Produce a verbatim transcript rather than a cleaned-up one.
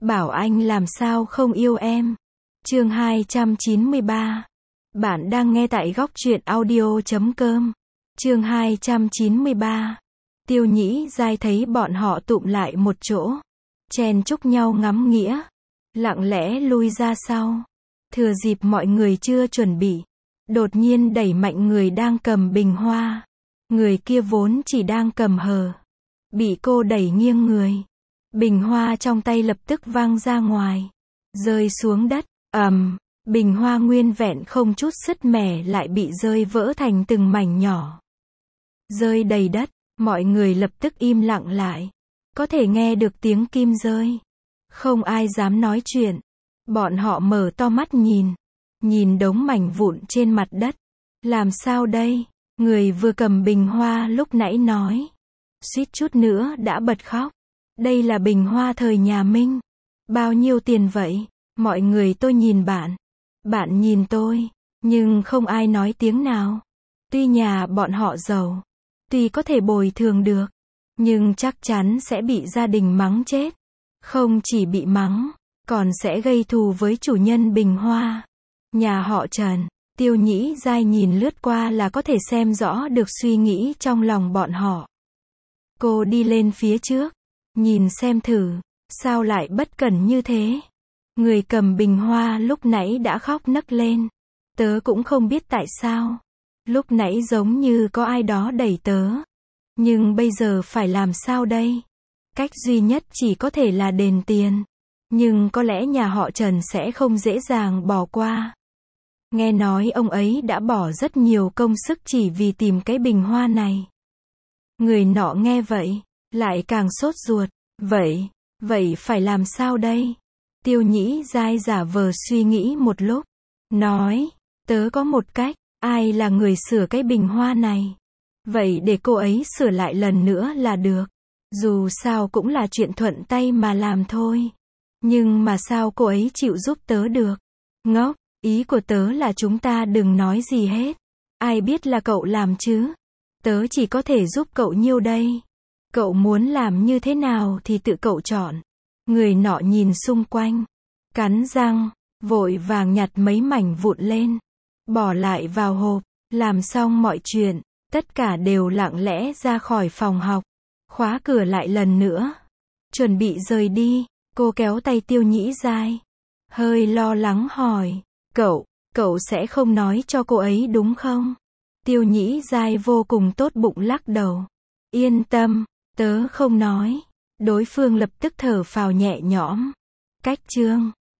bảo anh làm sao không yêu em. Chương hai trăm chín mươi ba. Bạn đang nghe tại góc truyện audio chấm com. Chương hai trăm chín mươi ba. Tiêu Nhĩ Giai thấy bọn họ tụm lại một chỗ, chen chúc nhau ngắm nghĩa, lặng lẽ lui ra sau. Thừa dịp mọi người chưa chuẩn bị, đột nhiên đẩy mạnh người đang cầm bình hoa. Người kia vốn chỉ đang cầm hờ, bị cô đẩy nghiêng người. Bình hoa trong tay lập tức văng ra ngoài, rơi xuống đất. Ầm, um, bình hoa nguyên vẹn không chút sứt mẻ lại bị rơi vỡ thành từng mảnh nhỏ, rơi đầy đất. Mọi người lập tức im lặng lại, có thể nghe được tiếng kim rơi. Không ai dám nói chuyện. Bọn họ mở to mắt nhìn, nhìn đống mảnh vụn trên mặt đất. Làm sao đây? Người vừa cầm bình hoa lúc nãy nói, suýt chút nữa đã bật khóc. Đây là bình hoa thời nhà Minh. Bao nhiêu tiền vậy? Mọi người tôi nhìn bạn, bạn nhìn tôi, nhưng không ai nói tiếng nào. Tuy nhà bọn họ giàu, tuy có thể bồi thường được, nhưng chắc chắn sẽ bị gia đình mắng chết. Không chỉ bị mắng, còn sẽ gây thù với chủ nhân bình hoa. Nhà họ Trần. Tiêu Nhĩ Giai nhìn lướt qua là có thể xem rõ được suy nghĩ trong lòng bọn họ. Cô đi lên phía trước, nhìn xem thử, sao lại bất cẩn như thế. Người cầm bình hoa lúc nãy đã khóc nấc lên. Tớ cũng không biết tại sao. Lúc nãy giống như có ai đó đẩy tớ. Nhưng bây giờ phải làm sao đây? Cách duy nhất chỉ có thể là đền tiền. Nhưng có lẽ nhà họ Trần sẽ không dễ dàng bỏ qua. Nghe nói ông ấy đã bỏ rất nhiều công sức chỉ vì tìm cái bình hoa này. Người nọ nghe vậy, lại càng sốt ruột. Vậy, vậy phải làm sao đây? Tiêu Nhĩ Giai giả vờ suy nghĩ một lúc, nói, tớ có một cách. Ai là người sửa cái bình hoa này? Vậy để cô ấy sửa lại lần nữa là được. Dù sao cũng là chuyện thuận tay mà làm thôi. Nhưng mà sao cô ấy chịu giúp tớ được? Ngốc, ý của tớ là chúng ta đừng nói gì hết. Ai biết là cậu làm chứ? Tớ chỉ có thể giúp cậu nhiêu đây. Cậu muốn làm như thế nào thì tự cậu chọn. Người nọ nhìn xung quanh, cắn răng, vội vàng nhặt mấy mảnh vụn lên, bỏ lại vào hộp. Làm xong mọi chuyện, tất cả đều lặng lẽ ra khỏi phòng học, khóa cửa lại lần nữa, chuẩn bị rời đi. Cô kéo tay Tiêu Nhĩ Giai, hơi lo lắng hỏi, cậu, cậu sẽ không nói cho cô ấy đúng không? Tiêu Nhĩ Giai vô cùng tốt bụng lắc đầu, yên tâm, tớ không nói. Đối phương lập tức thở phào nhẹ nhõm. Cách chương